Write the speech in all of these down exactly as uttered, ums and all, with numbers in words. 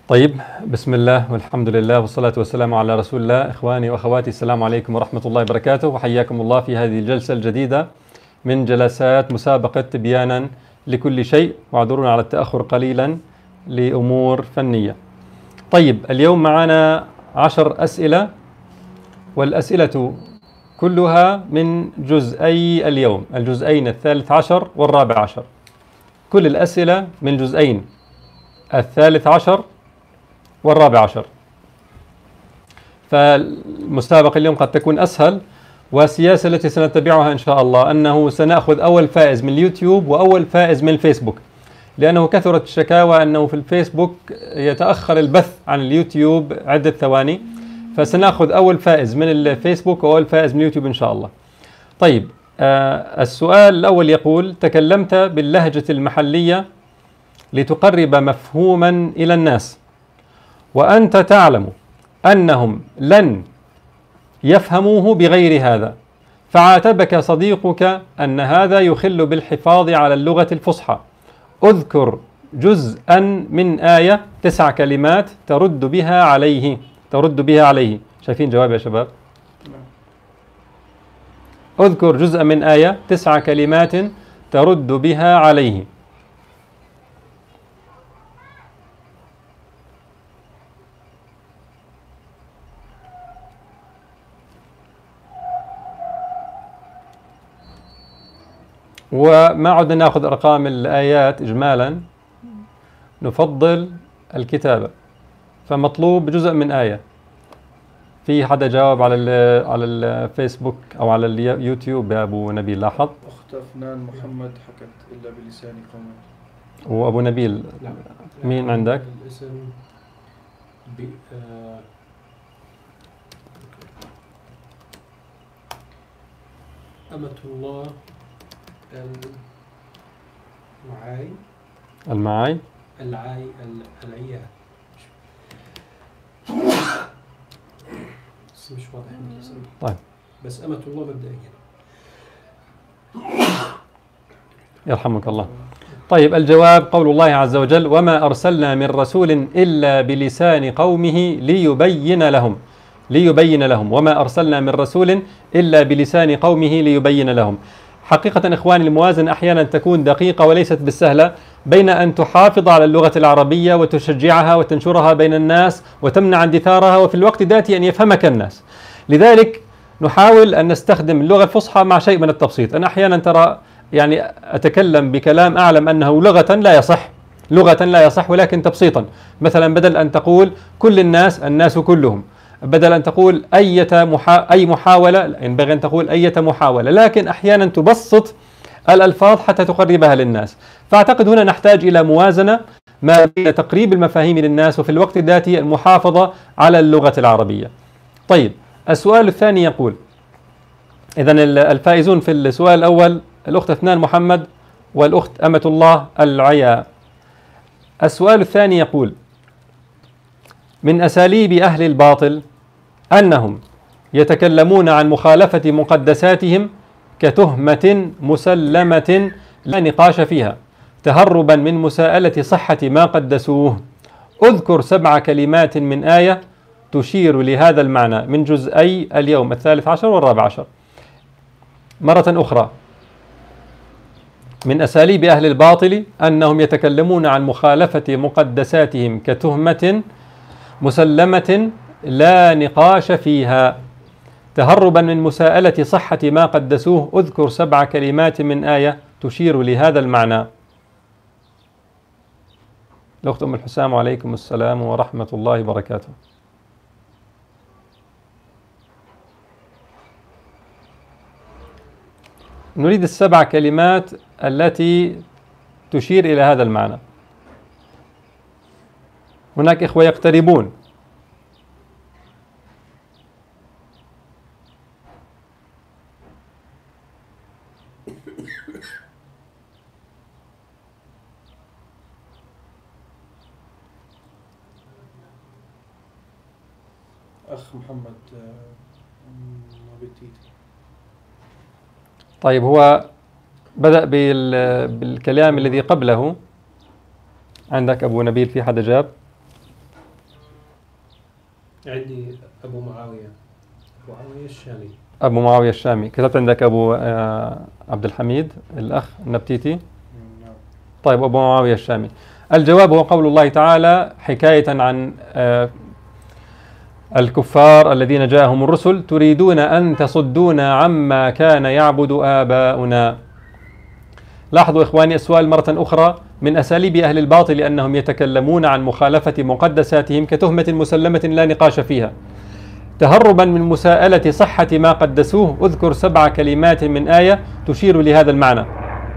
طيب، بسم الله والحمد لله والصلاة والسلام على رسول الله. إخواني وأخواتي، السلام عليكم ورحمة الله وبركاته، وحياكم الله في هذه الجلسة الجديدة من جلسات مسابقة تبيانا لكل شيء. واعذرونا على التأخر قليلا لأمور فنية. طيب، اليوم معنا عشر أسئلة، والأسئلة كلها من جزئي اليوم، الجزئين الثالث عشر والرابع عشر. كل الأسئلة من جزئين الثالث عشر والرابع عشر. فالمسابقة اليوم قد تكون أسهل، والسياسة التي سنتبعها إن شاء الله أنه سنأخذ أول فائز من اليوتيوب وأول فائز من الفيسبوك، لأنه كثرت الشكاوى أنه في الفيسبوك يتأخر البث عن اليوتيوب عدة ثواني، فسنأخذ أول فائز من الفيسبوك وأول فائز من اليوتيوب إن شاء الله. طيب، آه السؤال الأول يقول: تكلمت باللهجة المحلية لتقرب مفهوما إلى الناس، وأنت تعلم أنهم لن يفهموه بغير هذا، فعاتبك صديقك أن هذا يخل بالحفاظ على اللغة الفصحى. اذكر جزءا من آية تسع كلمات ترد بها عليه ترد بها عليه. شايفين جواب يا شباب؟ اذكر جزءا من آية تسع كلمات ترد بها عليه. وما عدنا ناخذ أرقام الآيات إجمالا، نفضل الكتابة، فمطلوب جزء من آية. في حدا جاوب على ال على الفيسبوك أو على اليوتيوب يا أبو نبيل؟ لاحظ أخت أفنان محمد حكت إلا بلسان قومه. وأبو نبيل لا. مين عندك؟ الاسم ب... آه... أمة الله المعاي المعاي العاي العيا بس مش واضح من الاسم. طيب، بس أمة الله مبدئيا. يرحمك الله. طيب، الجواب قول الله عز وجل: وما أرسلنا من رسول إلا بلسان قومه ليبين لهم ليبين لهم وما أرسلنا من رسول إلا بلسان قومه ليبين لهم. حقيقة إخواني، الموازنة أحيانا تكون دقيقة وليست بالسهلة بين أن تحافظ على اللغة العربية وتشجعها وتنشرها بين الناس وتمنع اندثارها، وفي الوقت ذاته أن يفهمك الناس. لذلك نحاول أن نستخدم اللغة الفصحى مع شيء من التبسيط. أنا أحيانا ترى يعني أتكلم بكلام أعلم أنه لغة لا يصح لغة لا يصح ولكن تبسيطا. مثلا بدل أن تقول كل الناس، الناس كلهم، بدل أن تقول أي محا... أي محاولة، ينبغي أن تقول أي محاولة، لكن أحيانا تبسط الألفاظ حتى تقربها للناس. فأعتقد هنا نحتاج إلى موازنة ما بين تقريب المفاهيم للناس وفي الوقت ذاته المحافظة على اللغة العربية. طيب، السؤال الثاني يقول: إذن الفائزون في السؤال الأول الأخت أفنان محمد والأخت أمة الله العيا. السؤال الثاني يقول: من أساليب أهل الباطل أنهم يتكلمون عن مخالفة مقدساتهم كتهمة مسلمة لا نقاش فيها، تهربا من مساءلة صحة ما قدسوه. اذكر سبع كلمات من آية تشير لهذا المعنى من جزئي اليوم الثالث عشر والرابع عشر. مرة أخرى: من أساليب أهل الباطل أنهم يتكلمون عن مخالفة مقدساتهم كتهمة مسلمة لا نقاش فيها، تهربا من مساءلة صحة ما قدسوه. اذكر سبع كلمات من آية تشير لهذا المعنى. الأخت أم الحسام: وعليكم السلام ورحمة الله وبركاته. نريد السبع كلمات التي تشير إلى هذا المعنى. هناك إخوة يقتربون. أخ محمد نبيتيتي. طيب، هو بدأ بالكلام الذي قبله. عندك أبو نبيل في حدا جاب؟ عندي أبو معاوية أبو معاوية الشامي. أبو معاوية الشامي. كتبت عندك أبو آه عبد الحميد الأخ النبتيتي. نعم. طيب أبو معاوية الشامي. الجواب هو قول الله تعالى حكاية عن آه الكفار الذين جاءهم الرسل: تريدون أن تصدونا عما كان يعبد آباؤنا. لاحظوا إخواني السؤال مرة أخرى من أساليب أهل الباطل أنهم يتكلمون عن مخالفة مقدساتهم كتهمة مسلمة لا نقاش فيها. تهربا من مساءلة صحة ما قدسوه أذكر سبع كلمات من آية تشير لهذا المعنى: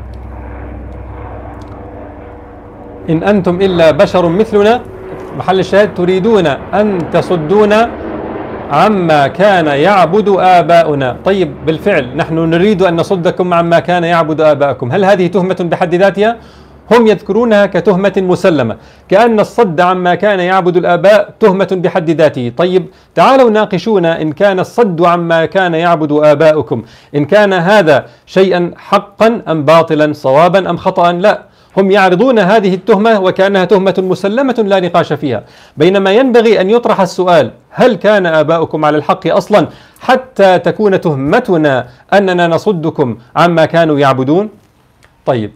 إن أنتم إلا بشر مثلنا، محل الشاهد تريدون أن تصدونا عما كان يعبد آباؤنا. طيب بالفعل نحن نريد أن نصدكم عما كان يعبد آباؤكم، هل هذه تهمة بحد ذاتها؟ هم يذكرونها كتهمة مسلمة، كأن الصد عما كان يعبد الآباء تهمة بحد ذاته. طيب تعالوا ناقشونا إن كان الصد عما كان يعبد آباؤكم، إن كان هذا شيئا حقا أم باطلا، صوابا أم خطأ. لا، هم يعرضون هذه التهمة وكأنها تهمة مسلمة لا نقاش فيها، بينما ينبغي أن يطرح السؤال: هل كان آباؤكم على الحق أصلا حتى تكون تهمتنا أننا نصدكم عما كانوا يعبدون؟ طيب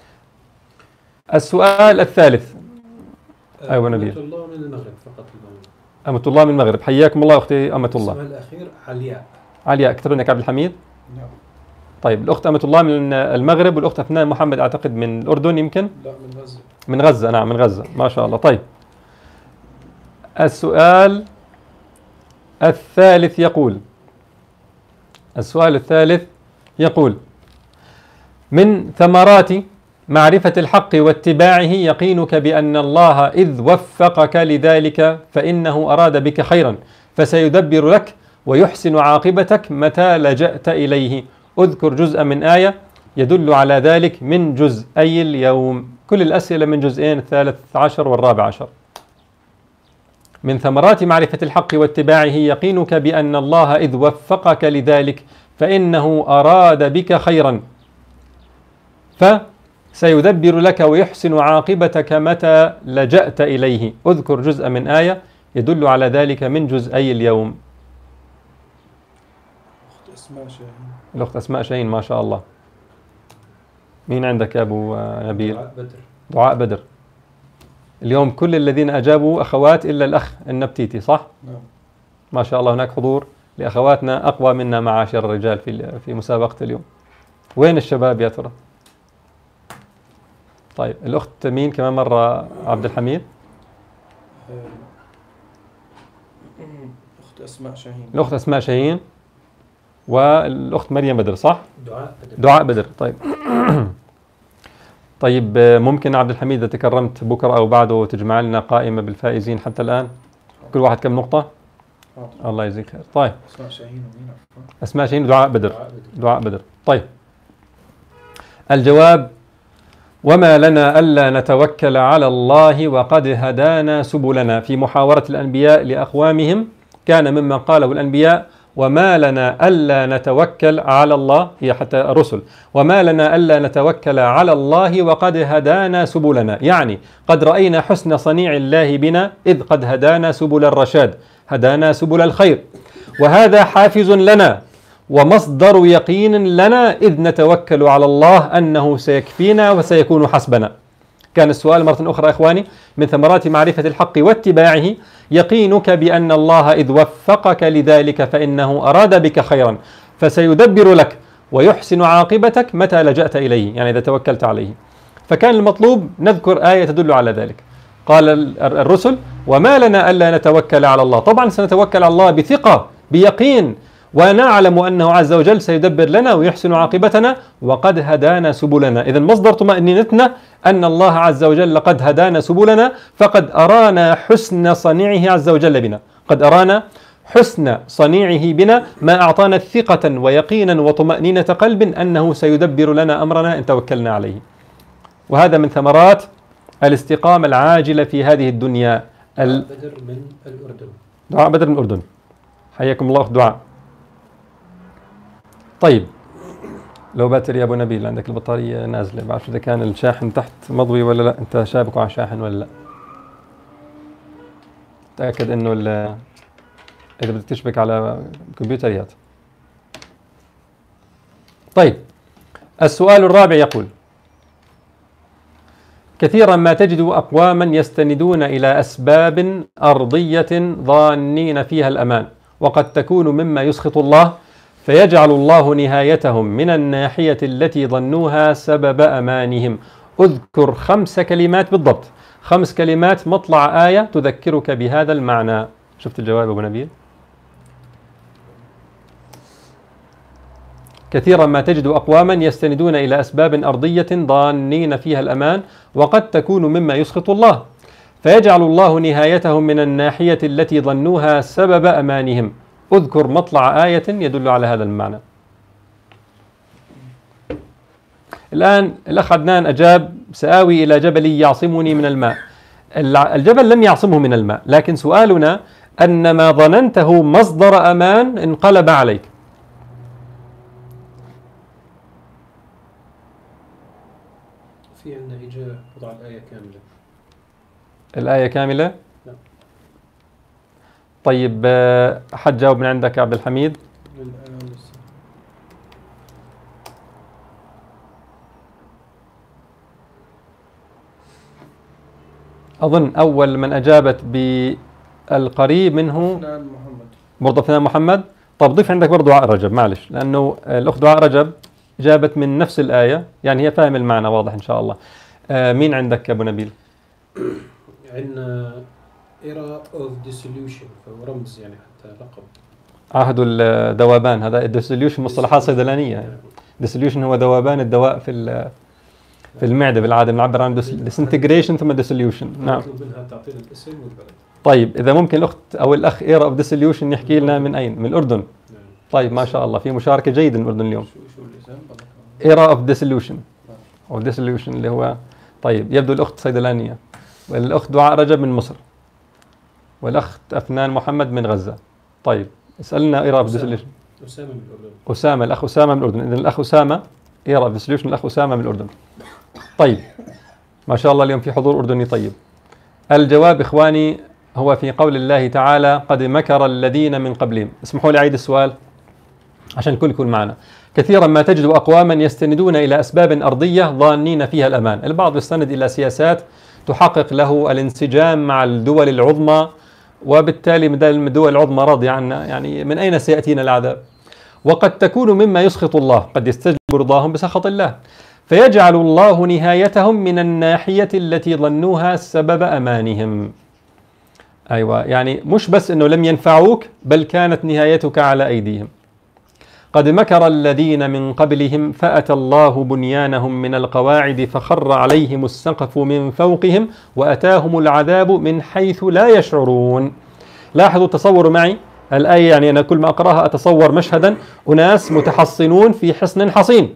السؤال الثالث. أيوة نبيل. أمة الله من المغرب فقط. أمة الله من المغرب. حياكم الله أختي أمة الله. السؤال الأخير علياء. علياء. كتب لك عبد الحميد. نعم. طيب الأخت أمة الله من المغرب، والأخت أفنان محمد أعتقد من الأردن يمكن. لا، من غزة. من غزة. نعم من غزة، ما شاء الله. طيب السؤال الثالث يقول السؤال الثالث يقول: من ثمرات معرفة الحق واتباعه يقينك بأن الله إذ وفقك لذلك فإنه أراد بك خيرا فسيدبر لك ويحسن عاقبتك متى لجأت إليه. أذكر جزءا من آية يدل على ذلك من جزئي اليوم. كل الأسئلة من جزئين، الثالث عشر والرابع عشر. من ثمرات معرفة الحق واتباعه يقينك بأن الله إذ وفقك لذلك فإنه أراد بك خيرا فسيدبر لك ويحسن عاقبتك متى لجأت إليه. أذكر جزء من آية يدل على ذلك من جزئي اليوم. أخت أسماء شاهين. الأخت أسماء شاهين، ما شاء الله. مين عندك يا أبو نبيل؟ دعاء بدر. دعاء بدر. اليوم كل الذين أجابوا أخوات إلا الأخ النبتيتي، صح؟ نعم. ما شاء الله، هناك حضور لأخواتنا أقوى منا معاشر الرجال في في مسابقة اليوم. وين الشباب يا ترى؟ طيب الأخت مين كمان مرة؟ عبد الحميد. أخت أسماء شاهين. الأخت أسماء شاهين والأخت مريم بدر، صح؟ دعاء بدر. دعاء بدر. طيب طيب ممكن عبد الحميد إذا تكرمت بكرة أو بعده تجمع لنا قائمة بالفائزين حتى الآن، كل واحد كم نقطة؟ حاضر. الله يجزيك خير. طيب أسماء شاهين ومين؟ أسماء شاهين ودعاء بدر. دعاء بدر. دعاء بدر. طيب الجواب: وما لنا ألا نتوكل على الله وقد هدانا سبلنا. في محاورة الأنبياء لأقوامهم كان ممن قاله الأنبياء: وما لنا ألا نتوكل على الله، هي حتى الرسل: وما لنا ألا نتوكل على الله وقد هدانا سبلنا، يعني قد رأينا حسن صنيع الله بنا إذ قد هدانا سبل الرشاد، هدانا سبل الخير، وهذا حافز لنا ومصدر يقين لنا إذ نتوكل على الله أنه سيكفينا وسيكون حسبنا. كان السؤال مرة أخرى إخواني: من ثمرات معرفة الحق واتباعه يقينك بأن الله إذ وفقك لذلك فإنه أراد بك خيرا فسيدبر لك ويحسن عاقبتك متى لجأت إليه، يعني إذا توكلت عليه. فكان المطلوب نذكر آية تدل على ذلك. قال الرسل: وما لنا ألا نتوكل على الله. طبعا سنتوكل على الله بثقة بيقين، ونعلم أنه عز وجل سيدبر لنا ويحسن عاقبتنا وقد هدانا سبلنا. إذن مصدر طمأنينتنا أن الله عز وجل قد هدانا سبلنا، فقد أرانا حسن صنيعه عز وجل بنا، قد أرانا حسن صنيعه بنا ما أعطانا ثقة ويقينا وطمأنينة قلب أنه سيدبر لنا أمرنا إن توكلنا عليه. وهذا من ثمرات الاستقامة العاجلة في هذه الدنيا. دعاء بدر من الأردن. دعاء بدر من الأردن. حياكم الله دعاء. طيب لو باتري يا أبو نبيل عندك البطارية نازلة، بعرف إذا كان الشاحن تحت مضوي ولا لا، أنت شابكه على شاحن ولا لا؟ تأكد إنه إذا بدك تشبك على كمبيوتريات. طيب السؤال الرابع يقول: كثيرا ما تجد أقواما يستندون إلى أسباب أرضية ظانين فيها الأمان، وقد تكون مما يسخط الله، فيجعل الله نهايتهم من الناحية التي ظنوها سبب أمانهم. اذكر خمس كلمات بالضبط، خمس كلمات مطلع آية تذكرك بهذا المعنى. شفت الجواب أبو نبيل؟ كثيرا ما تجد أقواما يستندون إلى أسباب أرضية ظانين فيها الأمان، وقد تكون مما يسخط الله، فيجعل الله نهايتهم من الناحية التي ظنوها سبب أمانهم. اذكر مطلع آية يدل على هذا المعنى. الآن الأخ عدنان أجاب: سآوي إلى جبل يعصمني من الماء. الجبل لم يعصمه من الماء، لكن سؤالنا أن ما ظننته مصدر أمان انقلب عليك. في عندنا إجابة وضع الآية كاملة. الآية كاملة؟ لا. طيب حد جاوب من عندك يا عبد الحميد؟ أظن أول من أجابت بالقريب منه برضه فنان محمد. طب ضيف عندك برضه دعاء رجب، معلش، لأنه الأخت دعاء رجب جابت من نفس الآية، يعني هي فاهم المعنى واضح إن شاء الله. آه مين عندك يا أبو نبيل؟ عندنا era of dissolution، فهو رمز يعني حتى لقب. عهد الذوبان، هذا الديسوليوشن مصطلحات صيدلانية يعني. ديسوليوشن هو ذوبان الدواء في في المعدة بالعادة، بنعبر عن ديسنتجريشن ثم ديسوليوشن. نعم. منها تعطينا الاسم والبلد. طيب إذا ممكن الأخت أو الأخ era of dissolution يحكي لنا من أين؟ من الأردن. طيب ما شاء الله، في مشاركة جيدة من الأردن اليوم. era of dissolution أو dissolution اللي هو، طيب يبدو الأخت صيدلانية، والأخت دعاء رجب من مصر، والأخت أفنان محمد من غزة. طيب اسألنا era of dissolution. أسامة من الأردن. أسامة، الأخ أسامة من الأردن. إذن الأخ أسامة era of dissolution، الأخ أسامة من الأردن. طيب ما شاء الله اليوم في حضور أردني. طيب الجواب إخواني هو في قول الله تعالى: قد مكر الذين من قبلهم. اسمحوا لي أعيد السؤال عشان الكل يكون معنا. كثيرا ما تجد أقواما يستندون إلى أسباب أرضية ظانين فيها الأمان. البعض يستند إلى سياسات تحقق له الانسجام مع الدول العظمى، وبالتالي الدول العظمى راضية عنا، يعني من أين سيأتينا العذاب؟ وقد تكون مما يسخط الله، قد يستجلب رضاهم بسخط الله، فيجعل الله نهايتهم من الناحية التي ظنوها سبب أمانهم. أيوة، يعني مش بس أنه لم ينفعوك، بل كانت نهايتك على أيديهم. قد مكر الذين من قبلهم فأتى الله بنيانهم من القواعد فخر عليهم السقف من فوقهم وأتاهم العذاب من حيث لا يشعرون. لاحظوا، تصوروا معي الآية، يعني أنا كل ما أقرأها أتصور مشهدا: أناس متحصنون في حصن حصين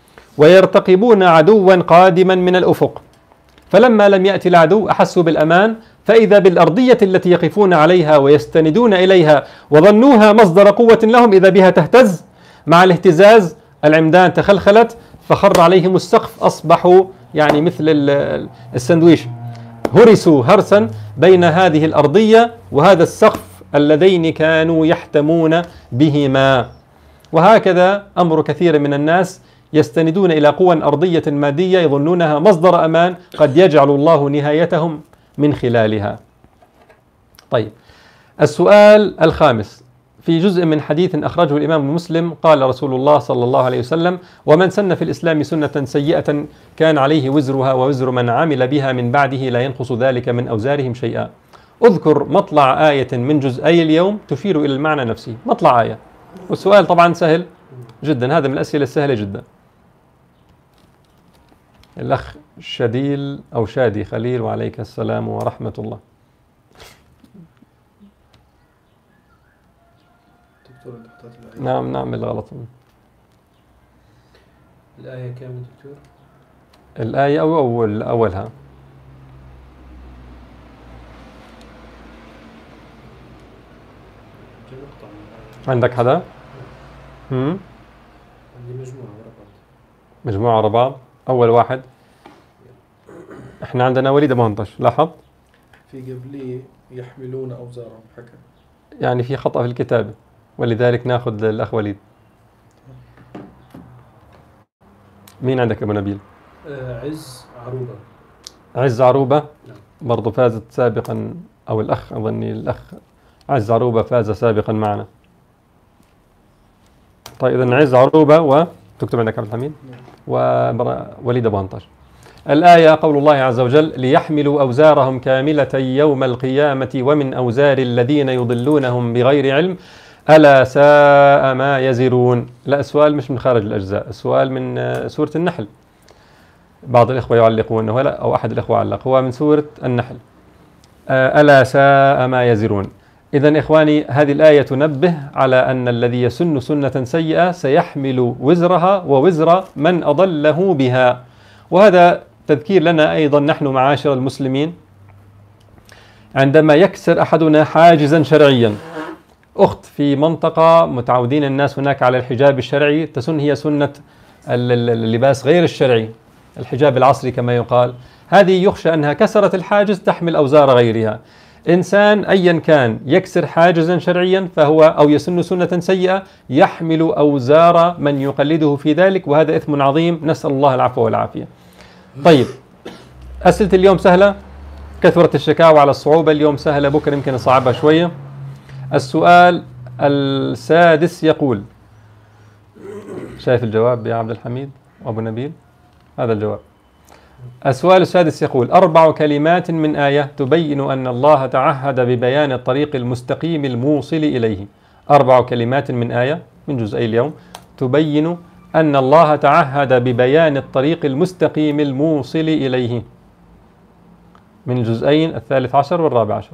ويرتقبون عدوا قادما من الأفق، فلما لم يأتي العدو أحسوا بالأمان، فإذا بالأرضية التي يقفون عليها ويستندون إليها وظنوها مصدر قوة لهم إذا بها تهتز. مع الاهتزاز العمدان تخلخلت فخر عليهم السقف، أصبحوا يعني مثل السندويش، هرسوا هرسا بين هذه الأرضية وهذا السقف اللذين كانوا يحتمون بهما. وهكذا أمر كثير من الناس يستندون إلى قوى أرضية مادية يظنونها مصدر أمان، قد يجعل الله نهايتهم من خلالها. طيب السؤال الخامس: في جزء من حديث أخرجه الإمام مسلم قال رسول الله صلى الله عليه وسلم: ومن سن في الإسلام سنة سيئة كان عليه وزرها ووزر من عمل بها من بعده لا ينقص ذلك من أوزارهم شيئا. اذكر مطلع آية من جزئي اليوم تشير إلى المعنى نفسه. مطلع آية، والسؤال طبعا سهل جدا، هذا من الأسئلة السهلة جدا. الأخ شديل أو شادي خليل: وعليك السلام ورحمة الله. نعم نعم الغلط. الآية كامل دكتور؟ الآية أو أول أولها. عندك حدا؟ هم؟ عندي مجموعة ورا بعض. مجموعة ورا بعض. أول واحد احنا عندنا وليد أبو هنطش، لاحظ؟ في قبلي يحملون أوزارهم حكى. يعني في خطأ في الكتابة، ولذلك ناخذ الأخ وليد. مين عندك أبو نبيل؟ آه عز عروبة. عز عروبة نعم. برضو فازت سابقا، أو الأخ أظني الأخ عز عروبة فاز سابقا معنا. طيب إذن عز عروبة، وتكتب عندك عبد الحميد ووليد أبو هنطاش. الآية قول الله عز وجل: ليحملوا أوزارهم كاملة يوم القيامة ومن أوزار الذين يضلونهم بغير علم ألا ساء ما يزرون. لا، السؤال مش من خارج الأجزاء، السؤال من سورة النحل. بعض الإخوة يعلقون أنه لا، أو أحد الإخوة علق، هو من سورة النحل. ألا ساء ما يزرون. إذن إخواني، هذه الآية تنبه على أن الذي يسن سنة سيئة سيحمل وزرها ووزر من أضله بها. وهذا تذكير لنا أيضا نحن معاشر المسلمين، عندما يكسر أحدنا حاجزا شرعيا، أخت في منطقة متعودين الناس هناك على الحجاب الشرعي، تسن هي سنة اللباس غير الشرعي، الحجاب العصري كما يقال، هذه يخشى أنها كسرت الحاجز تحمل أوزار غيرها. إنسان أيا كان يكسر حاجزا شرعيا فهو أو يسن سنة سيئة يحمل أوزار من يقلده في ذلك، وهذا إثم عظيم، نسأل الله العفو والعافية. طيب، أسئلة اليوم سهلة، كثرت الشكاوى على الصعوبة، اليوم سهلة، بكرة يمكن نصعبها شوية. السؤال السادس يقول، شايف الجواب يا عبد الحميد وأبو نبيل؟ هذا الجواب. السؤال السادس يقول: أربع كلمات من آية تبين أن الله تعهد ببيان الطريق المستقيم الموصل إليه. أربع كلمات من آية من جزئي اليوم تبين أن الله تعهد ببيان الطريق المستقيم الموصل إليه، من الجزئين الثالث عشر والرابع عشر.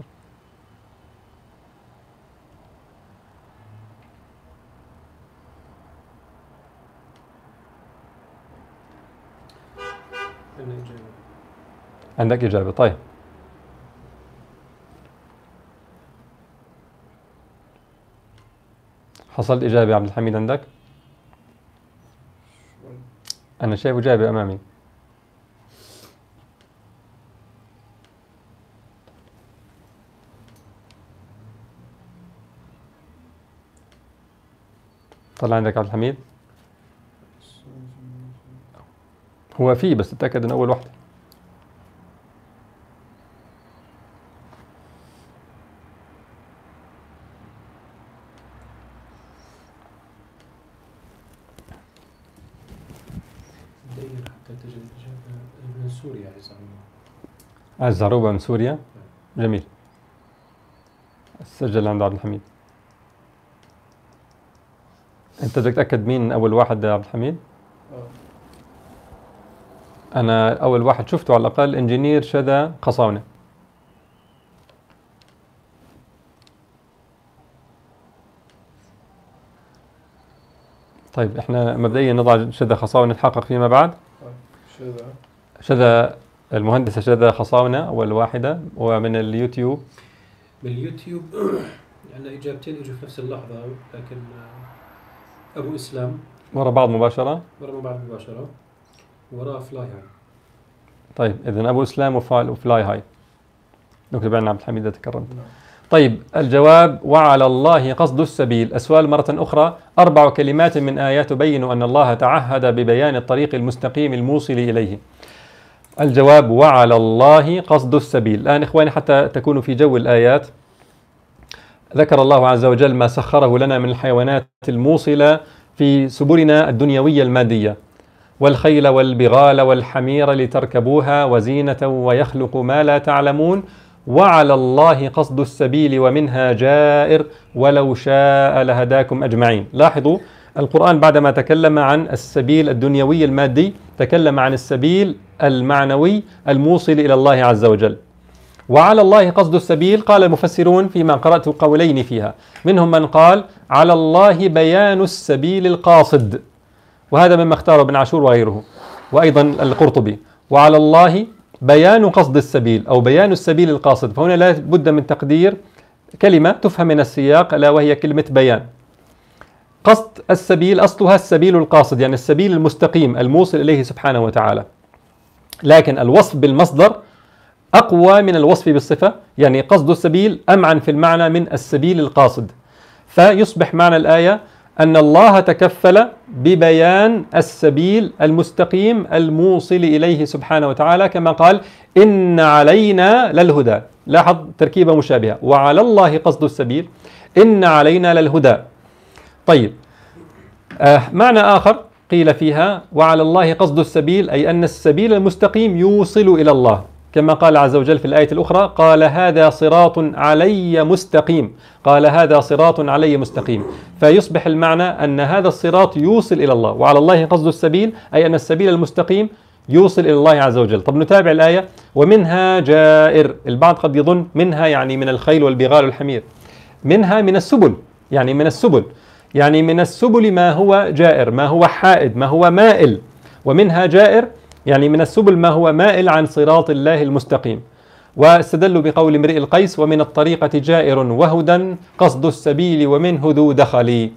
عندك إجابة؟ طيب، حصل إجابة يا عبد الحميد عندك؟ أنا شايف إجابة أمامي. طلع عندك عبد الحميد؟ هو فيه، بس تتأكد أن أول واحدة. من سوريا. عز عروبة. عز عروبة من سوريا. جميل، سجل عند عبد الحميد. أنت بدك تتأكد مين أول واحد يا عبد الحميد؟ أنا أول واحد شفته على الأقل إنجينير شذا خصاونة. طيب، إحنا مبدئيا نضع شذا خصاونة نتحقق فيما بعد. شذا شذا المهندسة شذا خصاونة أول واحدة. ومن اليوتيوب، من اليوتيوب عندنا إجابتين إجوا في نفس اللحظة، لكن أبو إسلام ورا بعض مباشرة. ورا بعض مباشرة، وراه فلاي هاي. طيب، إذن أبو إسلام وفلاي هاي. نكتب عنا عبد الحميد إذا تكرمت. طيب، الجواب: وعلى الله قصد السبيل. السؤال مرة أخرى: أربع كلمات من آيات تبين أن الله تعهد ببيان الطريق المستقيم الموصل إليه. الجواب: وعلى الله قصد السبيل. الآن إخواني، حتى تكونوا في جو الآيات، ذكر الله عز وجل ما سخره لنا من الحيوانات الموصلة في سبلنا الدنيوية المادية، والخيل والبغال والحمير لتركبوها وزينة ويخلق ما لا تعلمون وعلى الله قصد السبيل ومنها جائر ولو شاء لهداكم أجمعين. لاحظوا، القرآن بعدما تكلم عن السبيل الدنيوي المادي تكلم عن السبيل المعنوي الموصل إلى الله عز وجل. وعلى الله قصد السبيل، قال المفسرون فيما قرأت قولين فيها، منهم من قال على الله بيان السبيل القاصد، وهذا مما اختاره ابن عاشور وغيره، وأيضا القرطبي، وعلى الله بيان قصد السبيل أو بيان السبيل القاصد. فهنا لا بد من تقدير كلمة تفهم من السياق، ألا وهي كلمة بيان. قصد السبيل أصلها السبيل القاصد، يعني السبيل المستقيم الموصل إليه سبحانه وتعالى، لكن الوصف بالمصدر أقوى من الوصف بالصفة، يعني قصد السبيل أمعن في المعنى من السبيل القاصد. فيصبح معنى الآية أن الله تكفل ببيان السبيل المستقيم الموصل إليه سبحانه وتعالى، كما قال إن علينا للهدى. لاحظ تركيبة مشابهة، وعلى الله قصد السبيل، إن علينا للهدى. طيب آه معنى آخر قيل فيها وعلى الله قصد السبيل، أي أن السبيل المستقيم يوصل إلى الله، كما قال عز وجل في الآية الأخرى قال هذا صراط علي مستقيم، قال هذا صراط علي مستقيم. فيصبح المعنى أن هذا الصراط يوصل إلى الله، وعلى الله قصد السبيل أي أن السبيل المستقيم يوصل إلى الله عز وجل. طب نتابع الآية. ومنها جائر، البعض قد يظن منها يعني من الخيل والبغال والحمير، منها من السبل، يعني من السبل، يعني من السبل ما هو جائر، ما هو حائد، ما هو مائل. ومنها جائر يعني من السبل ما هو مائل عن صراط الله المستقيم. واستدلوا بقول امرئ القيس ومن الطريقة جائر وهدى قصد السبيل ومنه ذو دخل.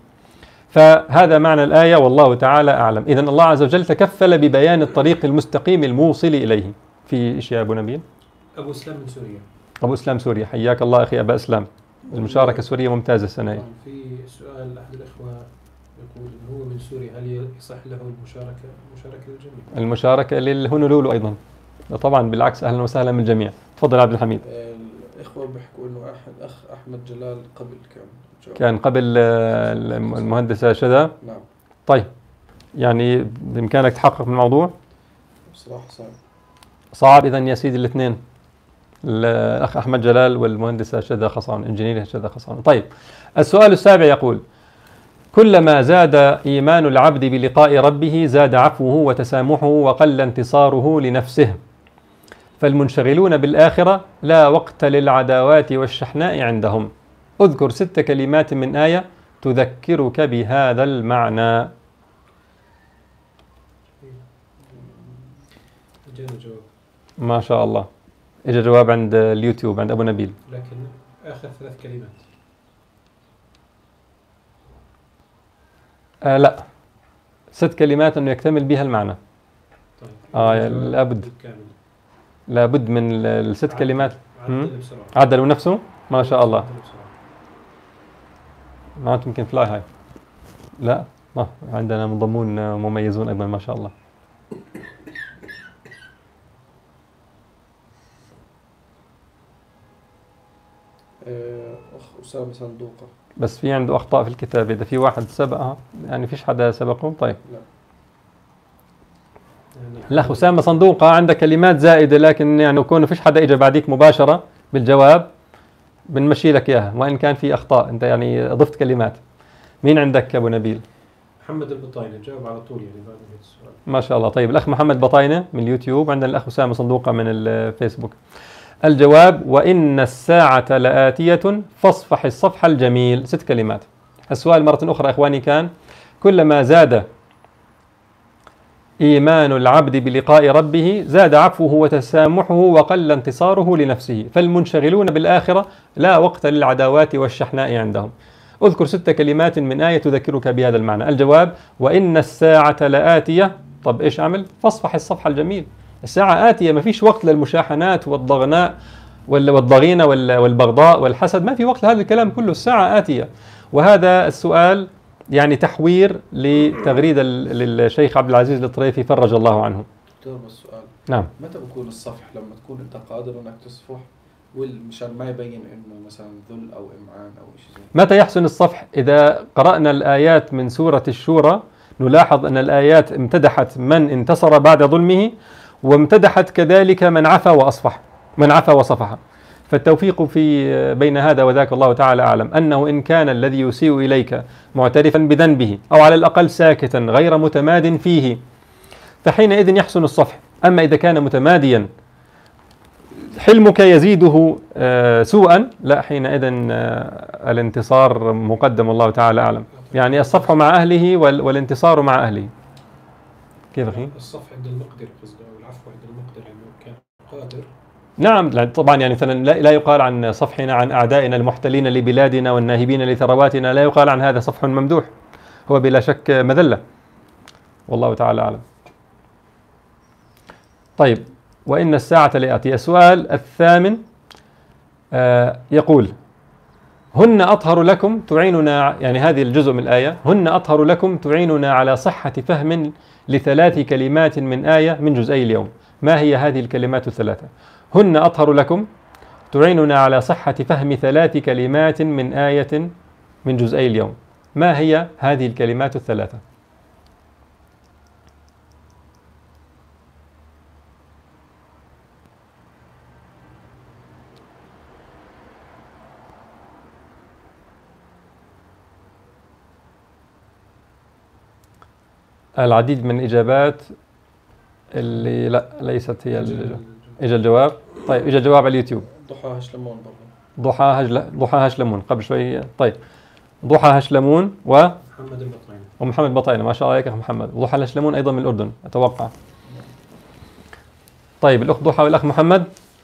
فهذا معنى الآية والله تعالى أعلم. إذن الله عز وجل تكفل ببيان الطريق المستقيم الموصل إليه. في إيش يا أبو نبيل؟ أبو إسلام من سوريا. أبو إسلام سوريا، حياك الله أخي أبا إسلام. المشاركة السورية ممتازة السنة. في سؤال أحد الأخوة يقول إن هو من سوريا، هل يصح له المشاركة مشاركة للجميع؟ المشاركة للهنولولو أيضا طبعا، بالعكس أهلا وسهلا من الجميع. تفضل عبد الحميد. الإخوة بيحكوا إنه أحد أخ أحمد جلال قبل كان جواب. كان قبل المهندسة شذا. نعم. طيب يعني بإمكانك تحقق من الموضوع؟ بصراحة صعب. صعب. إذن يا سيدي الاثنين، الأخ أحمد جلال والمهندسة شذا خصان، إنجنير شذا خصان. طيب السؤال السابع يقول كلما زاد إيمان العبد بلقاء ربه زاد عفوه وتسامحه وقل انتصاره لنفسه، فالمنشغلون بالآخرة لا وقت للعداوات والشحناء عندهم. اذكر ست كلمات من آية تذكرك بهذا المعنى. جانا جواب. ما شاء الله، إجا جواب عند اليوتيوب عند أبو نبيل. لكن آخر ثلاث كلمات. آه لا، ست كلمات أنه يكتمل بها المعنى. طيب. آه لابد لابد من الست كلمات. عدلوا نفسه ما شاء الله. ما يمكن فلاي هاي. لا ما عندنا منضمون مميزون أيضا ما شاء الله. أخ أسامة صندوقة، بس في عنده أخطاء في الكتابة. إذا في واحد سبقها يعني فيش حدا سبقه. طيب لا. الأخ أسامة صندوقة عنده كلمات زائدة، لكن يعني كونه فيش حدا إجا بعديك مباشرة بالجواب بنمشي لك إياها، وإن كان في أخطاء أنت يعني ضفت كلمات. مين عندك أبو نبيل؟ محمد البطاينة جاوب على طول يعني بعد هذا السؤال. ما شاء الله. طيب الأخ محمد بطاينة من اليوتيوب، عندنا الأخ أسامة صندوقة من الفيسبوك. الجواب وإن الساعة لآتية فاصفح الصفح الجميل. ست كلمات. السؤال مرة أخرى إخواني كان كلما زاد إيمان العبد بلقاء ربه زاد عفوه وتسامحه وقل انتصاره لنفسه، فالمنشغلون بالآخرة لا وقت للعداوات والشحناء عندهم. اذكر ست كلمات من آية تذكرك بهذا المعنى. الجواب وإن الساعة لآتية. طب إيش أعمل؟ فاصفح الصفح الجميل. الساعة آتية، ما فيش وقت للمشاحنات والضغناء والضغينة والبغضاء والحسد، ما في وقت لهذا الكلام كله. الساعة آتية. وهذا السؤال يعني تحوير لتغريدة للشيخ عبد العزيز الطريفي فرج الله عنه. دكتور السؤال نعم. متى بكون الصفح؟ لما تكون أنت قادر أنك تصفح مشان ما يبين إنه مثلا ذل أو إمعان أو شيء زي. متى يحسن الصفح؟ إذا قرأنا الآيات من سورة الشورى نلاحظ أن الآيات امتدحت من انتصر بعد ظلمه، وامتدحت كذلك من عفا وأصفح، من عفا وصفح. فالتوفيق في بين هذا وذاك الله تعالى أعلم. أنه إن كان الذي يسيء إليك معترفا بذنبه أو على الأقل ساكتا غير متماد فيه فحينئذ يحسن الصفح. أما إذا كان متماديا حلمك يزيده سوءا لا، حينئذ الانتصار مقدم الله تعالى أعلم. يعني الصفح مع أهله والانتصار مع أهله. كيف أخي؟ الصفح عند المقدر قصده، والعفو عند المقدر إنه كان قادر. نعم طبعا، يعني مثلا لا يقال عن صفحنا عن أعدائنا المحتلين لبلادنا والناهبين لثرواتنا، لا يقال عن هذا صفح ممدوح، هو بلا شك مذلة، والله تعالى أعلم. طيب وإن الساعة لآتية. السؤال الثامن آه يقول: هن أطهر لكم تعيننا، يعني هذه الجزء من الآية، هن أطهر لكم تعيننا على صحة فهم لثلاث كلمات من آية من جزئي اليوم. ما هي هذه الكلمات الثلاثة؟ هن أطهر لكم تعيننا على صحة فهم ثلاث كلمات من آية من جزئي اليوم. ما هي هذه الكلمات الثلاثة؟ العديد من الإجابات اللي لا ليست هي الإجابة. إجا الجواب. طيب إجا الجواب على اليوتيوب. ضحى هشلمون برضه. ضحى هجل ضحى هشلمون قبل شوي. طيب ضحى هشلمون و محمد البطريني ومحمد بطاينة. ما شاء الله عليك يا أخ محمد. ضحى هشلمون أيضا من الأردن أتوقع. طيب الأخ ضحى والأخ محمد،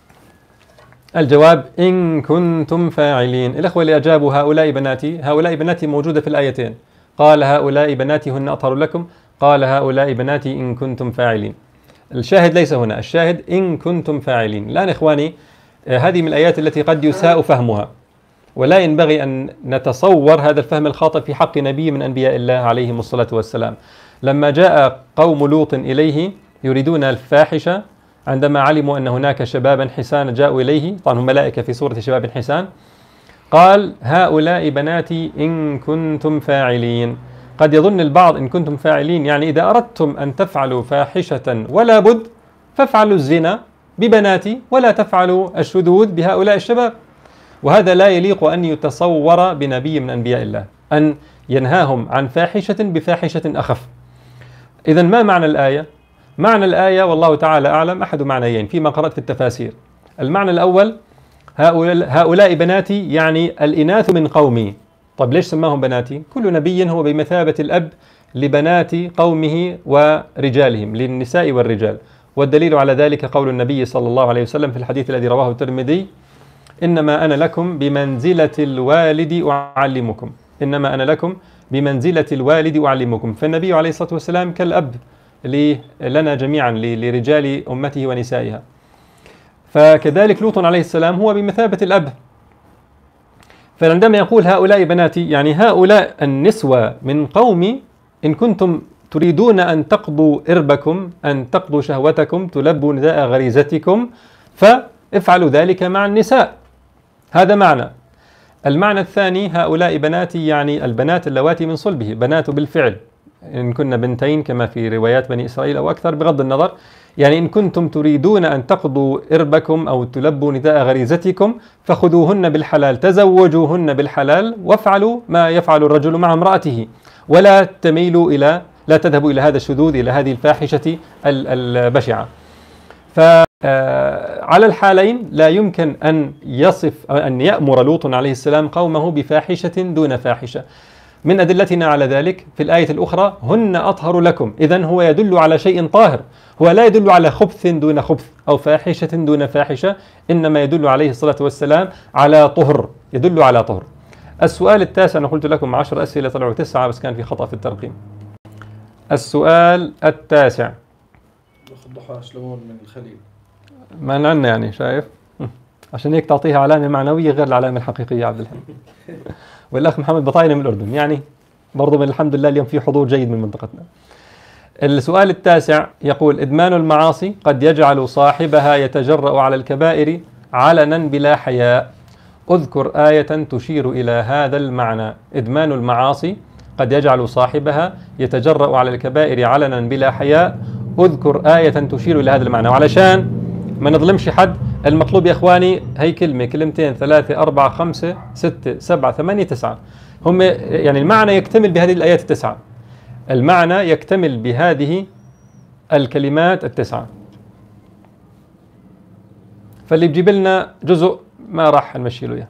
الجواب إن كنتم فاعلين. الأخوة اللي أجابوا هؤلاء بناتي، هؤلاء بناتي موجودة في الآيتين. قال هؤلاء بناتي هن أطهر لكم، قال هؤلاء بناتي إن كنتم فاعلين. الشاهد ليس هنا، الشاهد إن كنتم فاعلين. الآن إخواني هذه من الآيات التي قد يساء فهمها، ولا ينبغي أن نتصور هذا الفهم الخاطئ في حق نبي من أنبياء الله عليهم الصلاة والسلام. لما جاء قوم لوط إليه يريدون الفاحشة، عندما علموا أن هناك شبابا حسان جاءوا إليه، طبعا هم ملائكة في صورة شباب حسان، قال هؤلاء بناتي إن كنتم فاعلين. قد يظن البعض إن كنتم فاعلين يعني إذا أردتم أن تفعلوا فاحشة ولا بد فافعلوا الزنا ببناتي ولا تفعلوا الشذوذ بهؤلاء الشباب. وهذا لا يليق أن يتصور بنبي من أنبياء الله، أن ينهاهم عن فاحشة بفاحشة أخف. إذن ما معنى الآية؟ معنى الآية والله تعالى أعلم أحد معنيين فيما قرأت في التفاسير. المعنى الأول هؤلاء بناتي يعني الإناث من قومي. طب ليش سماهم بناتي؟ كل نبي هو بمثابة الأب لبنات قومه ورجالهم، للنساء والرجال. والدليل على ذلك قول النبي صلى الله عليه وسلم في الحديث الذي رواه الترمذي: إنما أنا لكم بمنزلة الوالد أعلمكم. إنما أنا لكم بمنزلة الوالد أعلمكم. فالنبي عليه الصلاة والسلام كالأب لنا جميعا لرجال أمته ونسائها. فكذلك لوط عليه السلام هو بمثابة الأب. فعندما يقول هؤلاء بناتي يعني هؤلاء النسوة من قومي، إن كنتم تريدون أن تقضوا إربكم، أن تقضوا شهوتكم، تلبوا نداء غريزتكم، فافعلوا ذلك مع النساء. هذا معنى. المعنى الثاني هؤلاء بناتي يعني البنات اللواتي من صلبه، بنات بالفعل، إن كنا بنتين كما في روايات بني إسرائيل أو أكثر بغض النظر. يعني إن كنتم تريدون أن تقضوا إربكم أو تلبوا نداء غريزتكم فخذوهن بالحلال، تزوجوهن بالحلال، وافعلوا ما يفعل الرجل مع امرأته، ولا تميلوا إلى لا تذهبوا إلى هذا الشذوذ، إلى هذه الفاحشة البشعة. فعلى الحالين لا يمكن أن يصف أن يأمر لوط عليه السلام قومه بفاحشة دون فاحشة. من أدلتنا على ذلك في الآية الأخرى هن أطهر لكم. إذن هو يدل على شيء طاهر، هو لا يدل على خبث دون خبث أو فاحشة دون فاحشة، إنما يدل عليه الصلاة والسلام على طهر، يدل على طهر. السؤال التاسع، أنا قلت لكم عشر أسئلة طلعوا تسعة بس كان في خطأ في الترقيم. السؤال التاسع. ضحى هشلمون من الخليل. ما عندنا يعني شايف، عشان هيك تعطيها علامة معنوية غير العلامة الحقيقية يا عبد الحميد. والأخ محمد بطاينة من الأردن، يعني برضو من الحمد لله اليوم في حضور جيد من منطقتنا. السؤال التاسع يقول: إدمان المعاصي قد يجعل صاحبها يتجرأ على الكبائر علنا بلا حياء. اذكر آية تشير إلى هذا المعنى. إدمان المعاصي قد يجعل صاحبها يتجرأ على الكبائر علنا بلا حياء. اذكر آية تشير إلى هذا المعنى. وعلشان ما نظلمش حد، المطلوب يا إخواني هي كلمة، كلمتين، ثلاثة، أربعة، خمسة، ستة، سبعة، ثمانية، تسعة. هم يعني المعنى يكتمل بهذه الآيات التسعة. المعنى يكتمل بهذه الكلمات التسعة. فاللي بجيب لنا جزء ما راح نمشي له إياه.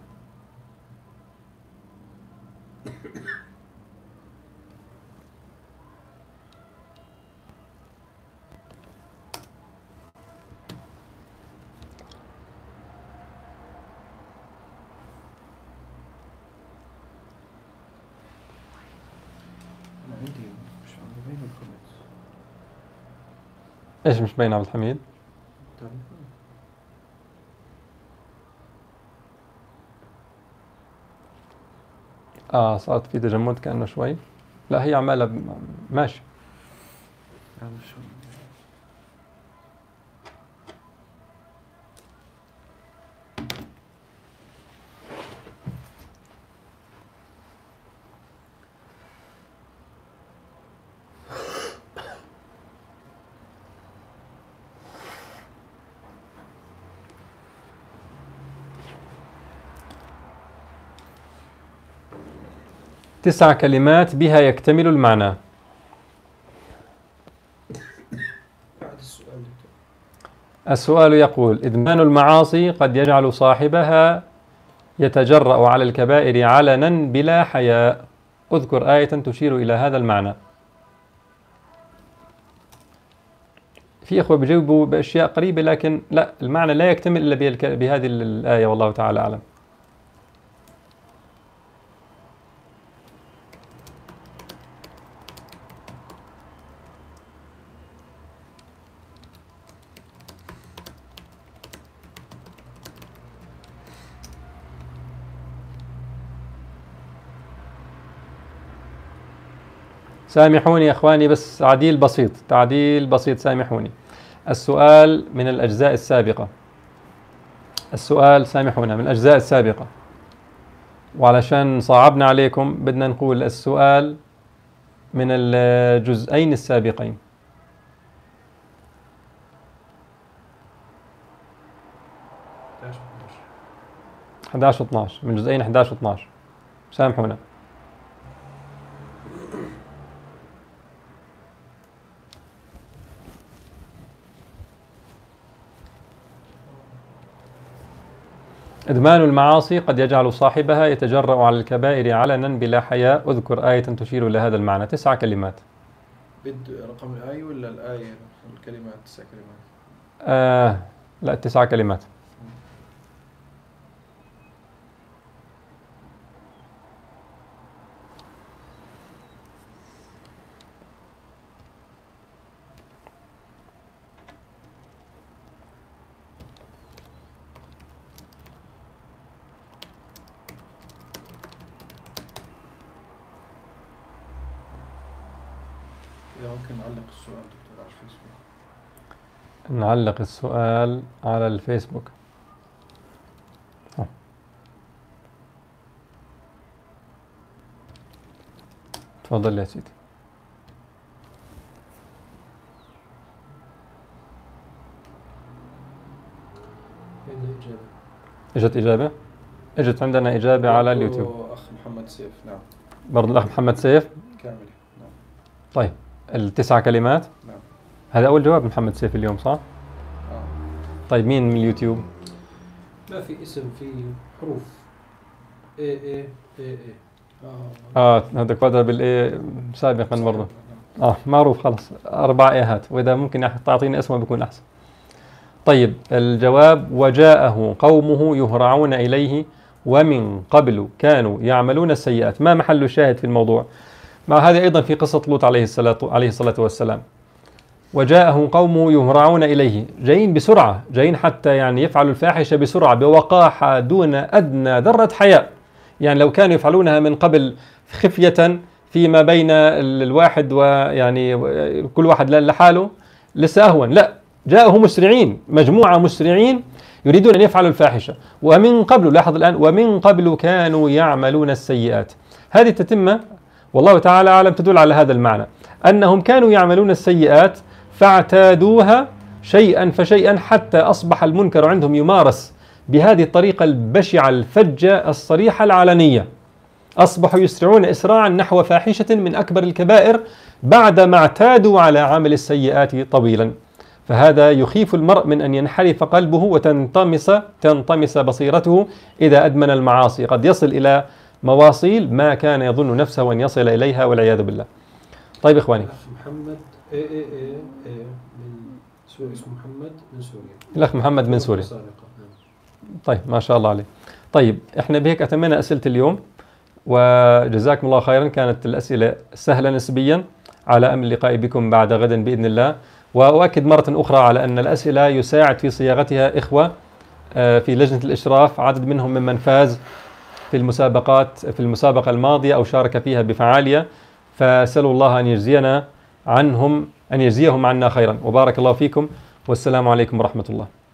ايش مش باين عبد الحميد؟ اه صارت في تجمد كأنه شوي. لا هي عمالة ب- ماشي. يعني شو تسع كلمات بها يكتمل المعنى. بعد السؤال دكتور. السؤال يقول: إدمان المعاصي قد يجعل صاحبها يتجرأ على الكبائر علنا بلا حياء. اذكر آية تشير إلى هذا المعنى. في إخوة بيجاوبوا بأشياء قريبة، لكن لا، المعنى لا يكتمل إلا بهالك- بهذه الآية، والله تعالى أعلم. سامحوني يا إخواني، بس تعديل بسيط، تعديل بسيط، سامحوني. السؤال من الأجزاء السابقة، السؤال سامحونا من الأجزاء السابقة، وعلشان صعبنا عليكم بدنا نقول السؤال من الجزئين السابقين. أحد عشر و اثني عشر، من جزئين أحد عشر و اثني عشر. سامحونا. إدمان المعاصي قد يجعل صاحبها يتجرأ على الكبائر علنا بلا حياء. اذكر آية تشير إلى هذا المعنى. تسع كلمات. بد رقم الآية ولا الآية الكلمات تسع كلمات؟ آه لا، تسع كلمات. إذا ممكن نعلق السؤال دكتور على الفيسبوك. نعلق السؤال على الفيسبوك. تفضل يا سيدي. عندنا إجابة. اجت إجابة؟ اجت عندنا إجابة على اليوتيوب. أخ محمد سيف، نعم. برضه الأخ محمد سيف. كامل، نعم. طيب التسع كلمات. نعم. هذا أول جواب محمد سيف اليوم، صح؟ آه. طيب مين من اليوتيوب؟ ما في اسم، في حروف. اي اي اي اي. آه. آه هذاك بدأ بالإيه سابقا برضه. آه معروف خلص، أربع إيهات، وإذا ممكن تعطيني اسمه بيكون أحسن. طيب الجواب: وجاءه قومه يهرعون إليه ومن قبل كانوا يعملون السيئات. ما محل الشاهد في الموضوع؟ مع هذا أيضا في قصة لوط عليه الصلاة عليه الصلاة والسلام. وجاءه قومه يهرعون إليه، جايين بسرعة، جايين حتى يعني يفعلوا الفاحشة بسرعة بوقاحة دون أدنى ذرة حياء. يعني لو كانوا يفعلونها من قبل خفية فيما بين الواحد ويعني كل واحد لحاله لسه أهون، لا، جاءه مسرعين، مجموعة مسرعين يريدون أن يفعلوا الفاحشة. ومن قبل، لاحظ الآن، ومن قبل كانوا يعملون السيئات. هذه التتمة والله تعالى أعلم تدل على هذا المعنى، أنهم كانوا يعملون السيئات فاعتادوها شيئا فشيئا حتى أصبح المنكر عندهم يمارس بهذه الطريقة البشعة الفجة الصريحة العلنية. أصبحوا يسرعون إسراعا نحو فاحشة من أكبر الكبائر بعدما اعتادوا على عمل السيئات طويلا. فهذا يخيف المرء من أن ينحرف قلبه وتنطمس تنطمس بصيرته إذا أدمن المعاصي. قد يصل إلى مواصيل ما كان يظن نفسه أن يصل إليها والعياذ بالله. طيب إخواني، الأخ محمد اي اي اي اي من سوريا، اسمه محمد من سوريا. الأخ محمد من سوريا. طيب ما شاء الله عليه. طيب احنا بهيك أتمنى أسئلة اليوم، وجزاكم الله خيرا. كانت الأسئلة سهلة نسبيا، على أمل اللقاء بكم بعد غد بإذن الله. وأؤكد مرة أخرى على أن الأسئلة يساعد في صياغتها إخوة في لجنة الإشراف، عدد منهم ممن فاز في المسابقات في المسابقة الماضية أو شارك فيها بفعالية، فأسأل الله أن يجزينا عنهم أن يجزيهم عنا خيرا، وبارك الله فيكم، والسلام عليكم ورحمة الله.